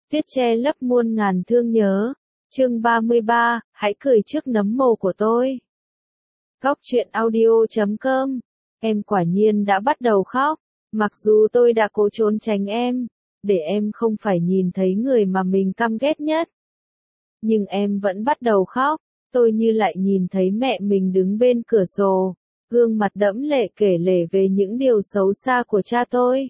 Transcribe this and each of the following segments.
Tuyết che lấp muôn ngàn thương nhớ. Chương 33, hãy cười trước nấm mồ của tôi. Góc truyện audio.com. Em quả nhiên đã bắt đầu khóc. Mặc dù tôi đã cố trốn tránh em, để em không phải nhìn thấy người mà mình căm ghét nhất. Nhưng em vẫn bắt đầu khóc. Tôi như lại nhìn thấy mẹ mình đứng bên cửa sổ, gương mặt đẫm lệ kể lể về những điều xấu xa của cha tôi.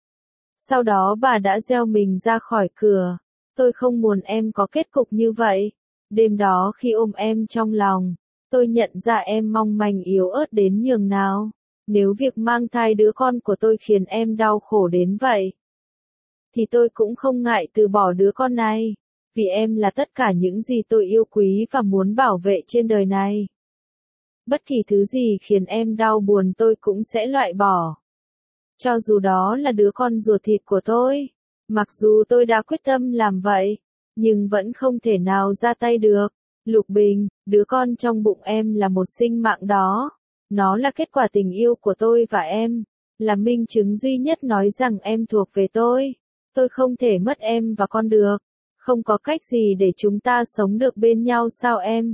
Sau đó bà đã gieo mình ra khỏi cửa. Tôi không muốn em có kết cục như vậy. Đêm đó khi ôm em trong lòng, tôi nhận ra em mong manh yếu ớt đến nhường nào. Nếu việc mang thai đứa con của tôi khiến em đau khổ đến vậy, thì tôi cũng không ngại từ bỏ đứa con này. Vì em là tất cả những gì tôi yêu quý và muốn bảo vệ trên đời này. Bất kỳ thứ gì khiến em đau buồn tôi cũng sẽ loại bỏ. Cho dù đó là đứa con ruột thịt của tôi. Mặc dù tôi đã quyết tâm làm vậy, nhưng vẫn không thể nào ra tay được. Lục Bình, đứa con trong bụng em là một sinh mạng đó. Nó là kết quả tình yêu của tôi và em, là minh chứng duy nhất nói rằng em thuộc về tôi. Tôi không thể mất em và con được. Không có cách gì để chúng ta sống được bên nhau sao em?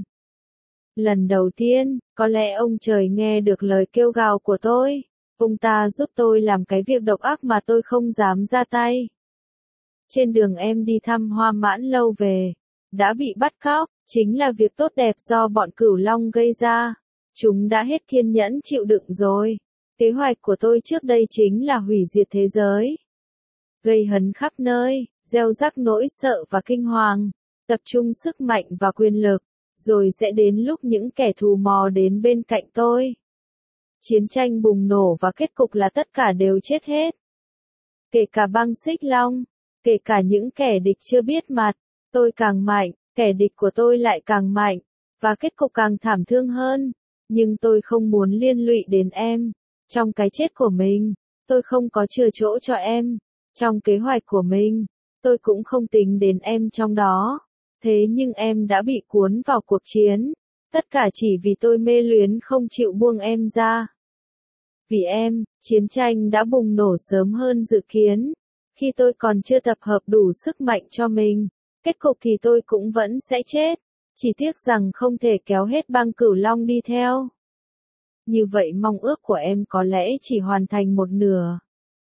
Lần đầu tiên, có lẽ ông trời nghe được lời kêu gào của tôi. Ông ta giúp tôi làm cái việc độc ác mà tôi không dám ra tay. Trên đường em đi thăm Hoa Mãn Lâu về, đã bị bắt cóc, chính là việc tốt đẹp do bọn Cửu Long gây ra. Chúng đã hết kiên nhẫn chịu đựng rồi. Kế hoạch của tôi trước đây chính là hủy diệt thế giới. Gây hấn khắp nơi, gieo rắc nỗi sợ và kinh hoàng, tập trung sức mạnh và quyền lực, rồi sẽ đến lúc những kẻ thù mò đến bên cạnh tôi. Chiến tranh bùng nổ và kết cục là tất cả đều chết hết. Kể cả Băng Xích Long, kể cả những kẻ địch chưa biết mặt, tôi càng mạnh, kẻ địch của tôi lại càng mạnh, và kết cục càng thảm thương hơn. Nhưng tôi không muốn liên lụy đến em. Trong cái chết của mình, tôi không có chừa chỗ cho em. Trong kế hoạch của mình, tôi cũng không tính đến em trong đó. Thế nhưng em đã bị cuốn vào cuộc chiến. Tất cả chỉ vì tôi mê luyến không chịu buông em ra. Vì em, chiến tranh đã bùng nổ sớm hơn dự kiến. Khi tôi còn chưa tập hợp đủ sức mạnh cho mình, kết cục thì tôi cũng vẫn sẽ chết. Chỉ tiếc rằng không thể kéo hết băng Cửu Long đi theo. Như vậy mong ước của em có lẽ chỉ hoàn thành một nửa.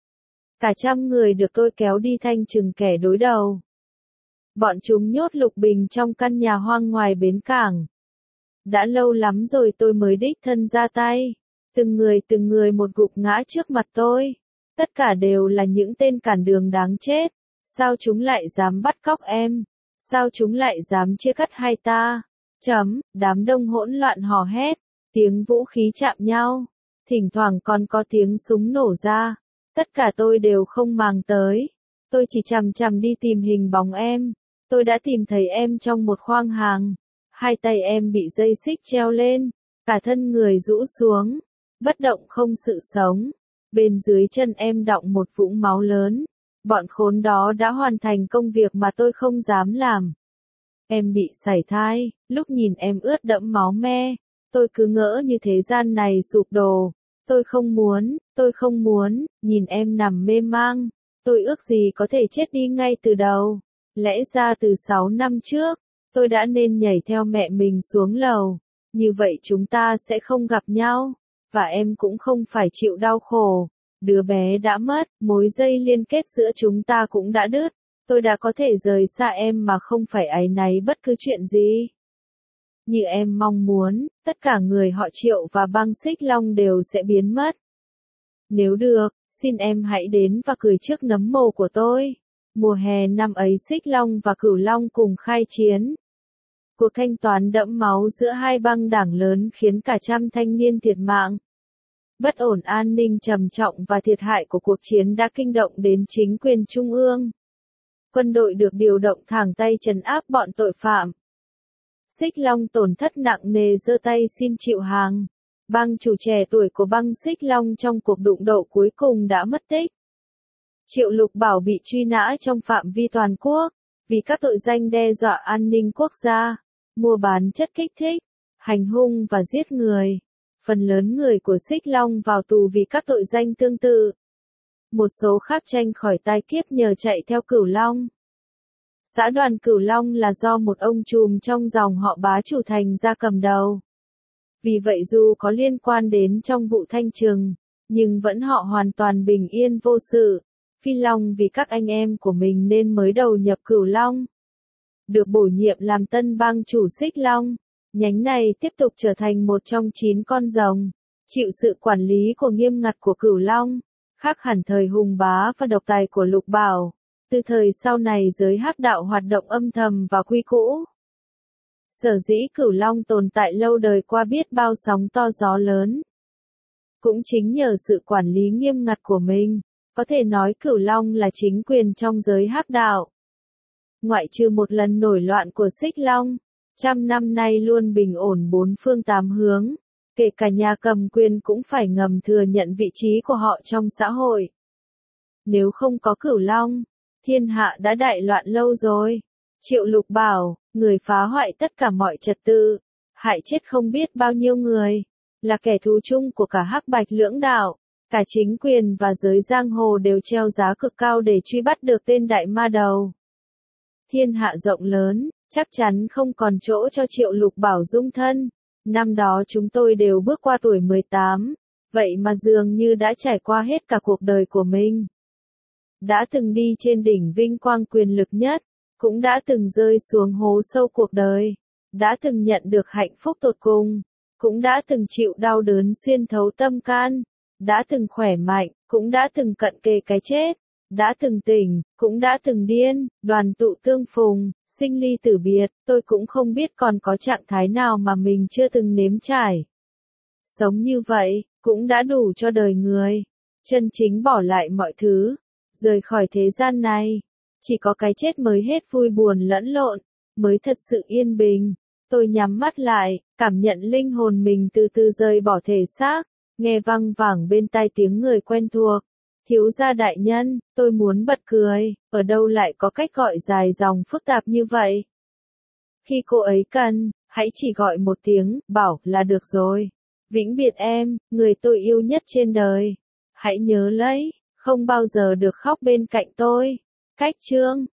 Cả trăm người được tôi kéo đi thanh trừng kẻ đối đầu. Bọn chúng nhốt Lục Bình trong căn nhà hoang ngoài bến cảng. Đã lâu lắm rồi tôi mới đích thân ra tay. Từng người một gục ngã trước mặt tôi. Tất cả đều là những tên cản đường đáng chết. Sao chúng lại dám bắt cóc em? Sao chúng lại dám chia cắt hai ta? Đám đông hỗn loạn hò hét. Tiếng vũ khí chạm nhau. Thỉnh thoảng còn có tiếng súng nổ ra. Tất cả tôi đều không màng tới. Tôi chỉ chằm chằm đi tìm hình bóng em. Tôi đã tìm thấy em trong một khoang hàng. Hai tay em bị dây xích treo lên. Cả thân người rũ xuống. Bất động không sự sống. Bên dưới chân em đọng một vũng máu lớn. Bọn khốn đó đã hoàn thành công việc mà tôi không dám làm. Em bị sảy thai. Lúc nhìn em ướt đẫm máu me, tôi cứ ngỡ như thế gian này sụp đổ. Tôi không muốn, nhìn em nằm mê mang. Tôi ước gì có thể chết đi ngay từ đầu. Lẽ ra từ 6 năm trước, tôi đã nên nhảy theo mẹ mình xuống lầu. Như vậy chúng ta sẽ không gặp nhau. Và em cũng không phải chịu đau khổ. Đứa bé đã mất, mối dây liên kết giữa chúng ta cũng đã đứt. Tôi đã có thể rời xa em mà không phải áy náy bất cứ chuyện gì. Như em mong muốn, tất cả người họ Triệu và Băng Xích Long đều sẽ biến mất. Nếu được, xin em hãy đến và cười trước nấm mồ của tôi. Mùa hè năm ấy Xích Long và Cửu Long cùng khai chiến. Cuộc thanh toán đẫm máu giữa hai băng đảng lớn khiến cả trăm thanh niên thiệt mạng. Bất ổn an ninh trầm trọng và thiệt hại của cuộc chiến đã kinh động đến chính quyền trung ương. Quân đội được điều động thẳng tay trấn áp bọn tội phạm. Xích Long tổn thất nặng nề giơ tay xin chịu hàng. Băng chủ trẻ tuổi của băng Xích Long trong cuộc đụng độ cuối cùng đã mất tích. Triệu Lục Bảo bị truy nã trong phạm vi toàn quốc, vì các tội danh đe dọa an ninh quốc gia, mua bán chất kích thích, hành hung và giết người. Phần lớn người của Xích Long vào tù vì các tội danh tương tự. Một số khác tranh khỏi tai kiếp nhờ chạy theo Cửu Long. Xã đoàn Cửu Long là do một ông trùm trong dòng họ Bá chủ thành ra cầm đầu. Vì vậy dù có liên quan đến trong vụ thanh trừng, nhưng vẫn họ hoàn toàn bình yên vô sự. Phi Long vì các anh em của mình nên mới đầu nhập Cửu Long. Được bổ nhiệm làm tân bang chủ Xích Long, nhánh này tiếp tục trở thành một trong 9 con rồng, chịu sự quản lý của nghiêm ngặt của Cửu Long, khác hẳn thời hùng bá và độc tài của Lục Bảo. Từ thời sau này giới hắc đạo hoạt động âm thầm và quy cũ. Sở dĩ Cửu Long tồn tại lâu đời qua biết bao sóng to gió lớn. Cũng chính nhờ sự quản lý nghiêm ngặt của mình, có thể nói Cửu Long là chính quyền trong giới hắc đạo. Ngoại trừ một lần nổi loạn của Xích Long, 100 năm nay luôn bình ổn bốn phương tám hướng, kể cả nhà cầm quyền cũng phải ngầm thừa nhận vị trí của họ trong xã hội. Nếu không có Cửu Long, thiên hạ đã đại loạn lâu rồi. Triệu Lục Bảo, người phá hoại tất cả mọi trật tự, hại chết không biết bao nhiêu người, là kẻ thù chung của cả hắc bạch lưỡng đạo, cả chính quyền và giới giang hồ đều treo giá cực cao để truy bắt được tên đại ma đầu. Thiên hạ rộng lớn, chắc chắn không còn chỗ cho Triệu Lục Bảo dung thân. Năm đó chúng tôi đều bước qua tuổi 18, vậy mà dường như đã trải qua hết cả cuộc đời của mình. Đã từng đi trên đỉnh vinh quang quyền lực nhất, cũng đã từng rơi xuống hố sâu cuộc đời, đã từng nhận được hạnh phúc tột cùng, cũng đã từng chịu đau đớn xuyên thấu tâm can, đã từng khỏe mạnh, cũng đã từng cận kề cái chết, đã từng tỉnh, cũng đã từng điên, đoàn tụ tương phùng, sinh ly tử biệt, tôi cũng không biết còn có trạng thái nào mà mình chưa từng nếm trải. Sống như vậy, cũng đã đủ cho đời người, chân chính bỏ lại mọi thứ, rời khỏi thế gian này. Chỉ có cái chết mới hết vui buồn lẫn lộn, mới thật sự yên bình. Tôi nhắm mắt lại, cảm nhận linh hồn mình từ từ rời bỏ thể xác, nghe văng vẳng bên tai tiếng người quen thuộc. Thiếu gia đại nhân, tôi muốn bật cười, ở đâu lại có cách gọi dài dòng phức tạp như vậy. Khi cô ấy cần, hãy chỉ gọi một tiếng, bảo là được rồi. Vĩnh biệt em, người tôi yêu nhất trên đời. Hãy nhớ lấy, không bao giờ được khóc bên cạnh tôi. Cách chương